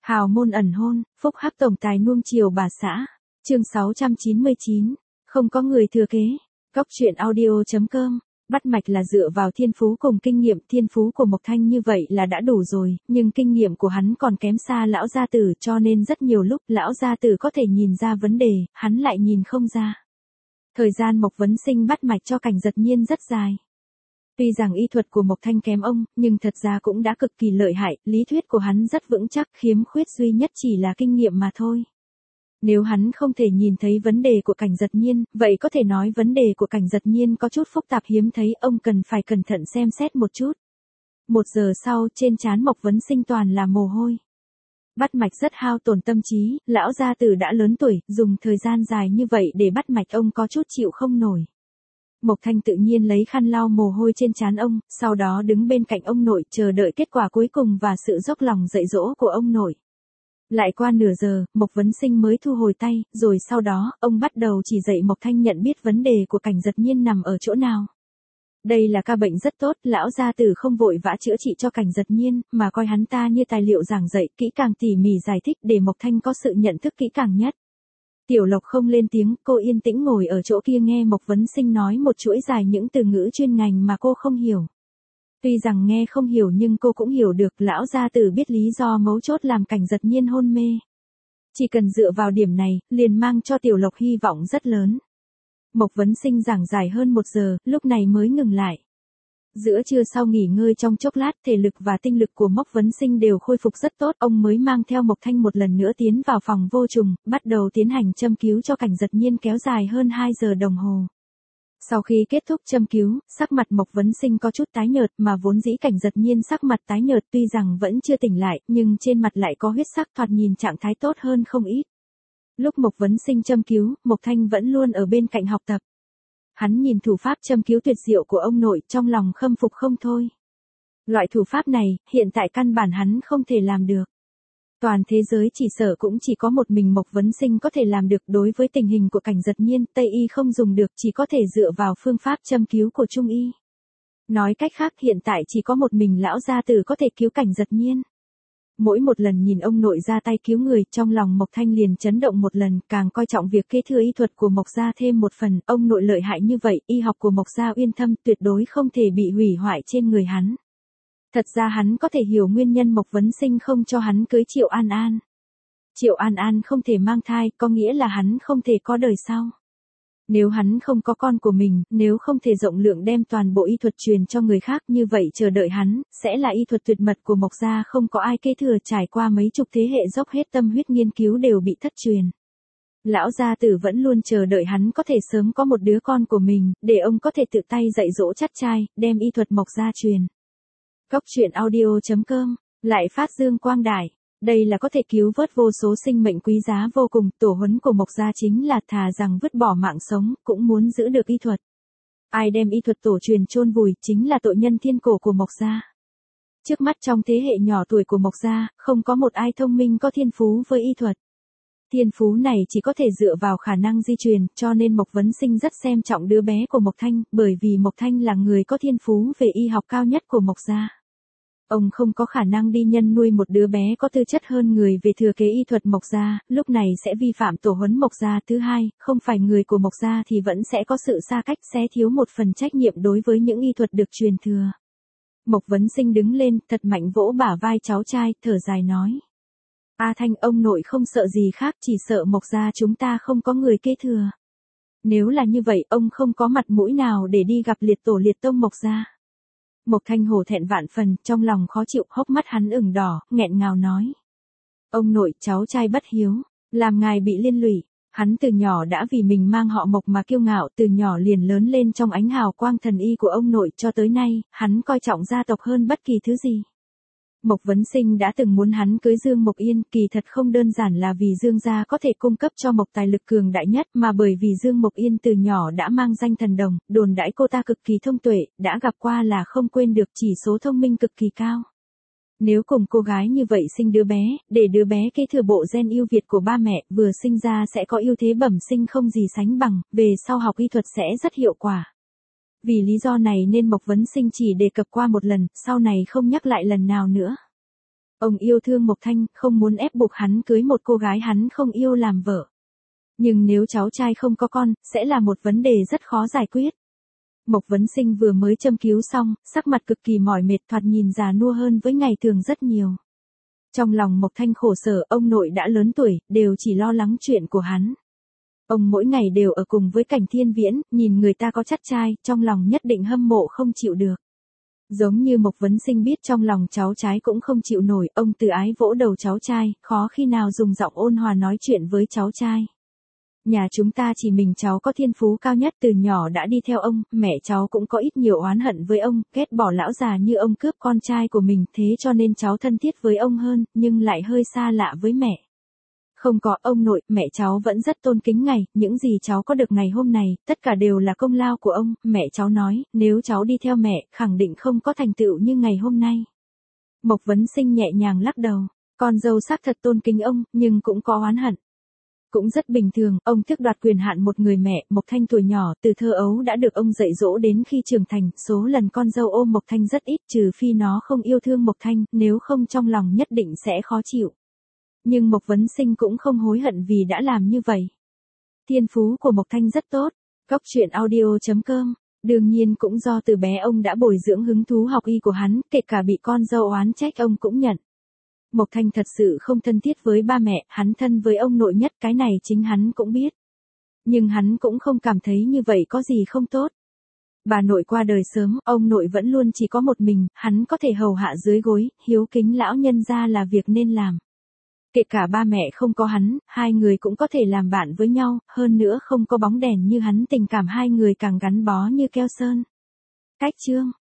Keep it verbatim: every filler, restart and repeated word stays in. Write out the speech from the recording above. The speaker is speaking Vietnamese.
Hào môn ẩn hôn, phúc hắc tổng tài nuông chiều bà xã. Chương sáu trăm chín mươi chín, không có người thừa kế. Góc truyện audio.com. Bắt mạch là dựa vào thiên phú cùng kinh nghiệm, thiên phú của Mộc Thanh như vậy là đã đủ rồi, nhưng kinh nghiệm của hắn còn kém xa lão gia tử, cho nên rất nhiều lúc lão gia tử có thể nhìn ra vấn đề, hắn lại nhìn không ra. Thời gian Mộc Vấn Sinh bắt mạch cho Cảnh Giật Nhiên rất dài. Tuy rằng y thuật của Mộc Thanh kém ông, nhưng thật ra cũng đã cực kỳ lợi hại, lý thuyết của hắn rất vững chắc, khiếm khuyết duy nhất chỉ là kinh nghiệm mà thôi. Nếu hắn không thể nhìn thấy vấn đề của Cảnh Giật Nhiên, vậy có thể nói vấn đề của Cảnh Giật Nhiên có chút phức tạp hiếm thấy, ông cần phải cẩn thận xem xét một chút. Một giờ sau, trên trán Mộc Vấn Sinh toàn là mồ hôi. Bắt mạch rất hao tổn tâm trí, lão gia tử đã lớn tuổi, dùng thời gian dài như vậy để bắt mạch ông có chút chịu không nổi. Mộc Thanh tự nhiên lấy khăn lau mồ hôi trên trán ông, sau đó đứng bên cạnh ông nội chờ đợi kết quả cuối cùng và sự dốc lòng dạy dỗ của ông nội. Lại qua nửa giờ, Mộc Vấn Sinh mới thu hồi tay, rồi sau đó, ông bắt đầu chỉ dạy Mộc Thanh nhận biết vấn đề của Cảnh Giật Nhiên nằm ở chỗ nào. Đây là ca bệnh rất tốt, lão gia tử không vội vã chữa trị cho Cảnh Giật Nhiên, mà coi hắn ta như tài liệu giảng dạy, kỹ càng tỉ mỉ giải thích để Mộc Thanh có sự nhận thức kỹ càng nhất. Tiểu Lộc không lên tiếng, cô yên tĩnh ngồi ở chỗ kia nghe Mộc Vấn Sinh nói một chuỗi dài những từ ngữ chuyên ngành mà cô không hiểu. Tuy rằng nghe không hiểu nhưng cô cũng hiểu được, lão gia tử biết lý do mấu chốt làm Cảnh Giật Nhiên hôn mê. Chỉ cần dựa vào điểm này, liền mang cho Tiểu Lộc hy vọng rất lớn. Mộc Vấn Sinh giảng dài hơn một giờ, lúc này mới ngừng lại. Giữa trưa sau nghỉ ngơi trong chốc lát, thể lực và tinh lực của Mộc Vấn Sinh đều khôi phục rất tốt, ông mới mang theo Mộc Thanh một lần nữa tiến vào phòng vô trùng, bắt đầu tiến hành châm cứu cho Cảnh Giật Nhiên kéo dài hơn hai giờ đồng hồ. Sau khi kết thúc châm cứu, sắc mặt Mộc Vấn Sinh có chút tái nhợt, mà vốn dĩ Cảnh Giật Nhiên sắc mặt tái nhợt tuy rằng vẫn chưa tỉnh lại, nhưng trên mặt lại có huyết sắc, thoạt nhìn trạng thái tốt hơn không ít. Lúc Mộc Vấn Sinh châm cứu, Mộc Thanh vẫn luôn ở bên cạnh học tập. Hắn nhìn thủ pháp châm cứu tuyệt diệu của ông nội, trong lòng khâm phục không thôi. Loại thủ pháp này, hiện tại căn bản hắn không thể làm được. Toàn thế giới chỉ sợ cũng chỉ có một mình Mộc Vấn Sinh có thể làm được. Đối với tình hình của Cảnh Giật Nhiên, Tây y không dùng được, chỉ có thể dựa vào phương pháp châm cứu của Trung y. Nói cách khác, hiện tại chỉ có một mình lão gia tử có thể cứu Cảnh Giật Nhiên. Mỗi một lần nhìn ông nội ra tay cứu người, trong lòng Mộc Thanh liền chấn động một lần, càng coi trọng việc kế thừa y thuật của Mộc gia thêm một phần, ông nội lợi hại như vậy, y học của Mộc gia uyên thâm, tuyệt đối không thể bị hủy hoại trên người hắn. Thật ra hắn có thể hiểu nguyên nhân Mộc Vấn Sinh không cho hắn cưới Triệu An An. Triệu An An không thể mang thai, có nghĩa là hắn không thể có đời sau. Nếu hắn không có con của mình, nếu không thể rộng lượng đem toàn bộ y thuật truyền cho người khác, như vậy chờ đợi hắn, sẽ là y thuật tuyệt mật của Mộc gia không có ai kế thừa, trải qua mấy chục thế hệ dốc hết tâm huyết nghiên cứu đều bị thất truyền. Lão gia tử vẫn luôn chờ đợi hắn có thể sớm có một đứa con của mình, để ông có thể tự tay dạy dỗ chắt trai, đem y thuật Mộc gia truyền. Góc truyện audio.com, lại phát dương quang đại. Đây là có thể cứu vớt vô số sinh mệnh quý giá vô cùng, tổ huấn của Mộc gia chính là thà rằng vứt bỏ mạng sống, cũng muốn giữ được y thuật. Ai đem y thuật tổ truyền chôn vùi, chính là tội nhân thiên cổ của Mộc gia. Trước mắt trong thế hệ nhỏ tuổi của Mộc gia, không có một ai thông minh có thiên phú với y thuật. Thiên phú này chỉ có thể dựa vào khả năng di truyền, cho nên Mộc Vấn Sinh rất xem trọng đứa bé của Mộc Thanh, bởi vì Mộc Thanh là người có thiên phú về y học cao nhất của Mộc gia. Ông không có khả năng đi nhân nuôi một đứa bé có tư chất hơn người về thừa kế y thuật Mộc gia, lúc này sẽ vi phạm tổ huấn Mộc gia. Thứ hai, không phải người của Mộc gia thì vẫn sẽ có sự xa cách, sẽ thiếu một phần trách nhiệm đối với những y thuật được truyền thừa. Mộc Vấn Sinh đứng lên, thật mạnh vỗ bả vai cháu trai, thở dài nói. A Thanh, ông nội không sợ gì khác, chỉ sợ Mộc gia chúng ta không có người kế thừa. Nếu là như vậy, ông không có mặt mũi nào để đi gặp liệt tổ liệt tông Mộc gia. Mộc Thanh hổ thẹn vạn phần, trong lòng khó chịu, hốc mắt hắn ửng đỏ, nghẹn ngào nói. Ông nội, cháu trai bất hiếu, làm ngài bị liên lụy. Hắn từ nhỏ đã vì mình mang họ Mộc mà kiêu ngạo, từ nhỏ liền lớn lên trong ánh hào quang thần y của ông nội, cho tới nay, hắn coi trọng gia tộc hơn bất kỳ thứ gì. Mộc Vấn Sinh đã từng muốn hắn cưới Dương Mộc Yên, kỳ thật không đơn giản là vì Dương gia có thể cung cấp cho Mộc tài lực cường đại nhất, mà bởi vì Dương Mộc Yên từ nhỏ đã mang danh thần đồng, đồn đãi cô ta cực kỳ thông tuệ, đã gặp qua là không quên được, chỉ số thông minh cực kỳ cao. Nếu cùng cô gái như vậy sinh đứa bé, để đứa bé kế thừa bộ gen ưu việt của ba mẹ, vừa sinh ra sẽ có ưu thế bẩm sinh không gì sánh bằng, về sau học y thuật sẽ rất hiệu quả. Vì lý do này nên Mộc Vấn Sinh chỉ đề cập qua một lần, sau này không nhắc lại lần nào nữa. Ông yêu thương Mộc Thanh, không muốn ép buộc hắn cưới một cô gái hắn không yêu làm vợ. Nhưng nếu cháu trai không có con, sẽ là một vấn đề rất khó giải quyết. Mộc Vấn Sinh vừa mới châm cứu xong, sắc mặt cực kỳ mỏi mệt, thoạt nhìn già nua hơn với ngày thường rất nhiều. Trong lòng Mộc Thanh khổ sở, ông nội đã lớn tuổi, đều chỉ lo lắng chuyện của hắn. Ông mỗi ngày đều ở cùng với Cảnh Thiên Viễn, nhìn người ta có chắt trai, trong lòng nhất định hâm mộ không chịu được. Giống như Mộc Vấn Sinh biết trong lòng cháu trai cũng không chịu nổi, ông từ ái vỗ đầu cháu trai, khó khi nào dùng giọng ôn hòa nói chuyện với cháu trai. Nhà chúng ta chỉ mình cháu có thiên phú cao nhất, từ nhỏ đã đi theo ông, mẹ cháu cũng có ít nhiều oán hận với ông, ghét bỏ lão già như ông cướp con trai của mình, thế cho nên cháu thân thiết với ông hơn, nhưng lại hơi xa lạ với mẹ. Không có ông nội, mẹ cháu vẫn rất tôn kính ngài, những gì cháu có được ngày hôm này, tất cả đều là công lao của ông, mẹ cháu nói, nếu cháu đi theo mẹ, khẳng định không có thành tựu như ngày hôm nay. Mộc Vấn Sinh nhẹ nhàng lắc đầu, con dâu xác thật tôn kính ông, nhưng cũng có oán hận. Cũng rất bình thường, ông tước đoạt quyền hạn một người mẹ, Mộc Thanh tuổi nhỏ, từ thơ ấu đã được ông dạy dỗ đến khi trưởng thành, số lần con dâu ôm Mộc Thanh rất ít, trừ phi nó không yêu thương Mộc Thanh, nếu không trong lòng nhất định sẽ khó chịu. Nhưng Mộc Vấn Sinh cũng không hối hận vì đã làm như vậy. Thiên phú của Mộc Thanh rất tốt. Cóc truyện audio chấm com. Đương nhiên cũng do từ bé ông đã bồi dưỡng hứng thú học y của hắn, kể cả bị con dâu oán trách ông cũng nhận. Mộc Thanh thật sự không thân thiết với ba mẹ, hắn thân với ông nội nhất, cái này chính hắn cũng biết. Nhưng hắn cũng không cảm thấy như vậy có gì không tốt. Bà nội qua đời sớm, ông nội vẫn luôn chỉ có một mình, hắn có thể hầu hạ dưới gối, hiếu kính lão nhân gia là việc nên làm. Kể cả ba mẹ không có hắn, hai người cũng có thể làm bạn với nhau, hơn nữa không có bóng đèn như hắn, tình cảm hai người càng gắn bó như keo sơn. Cách chương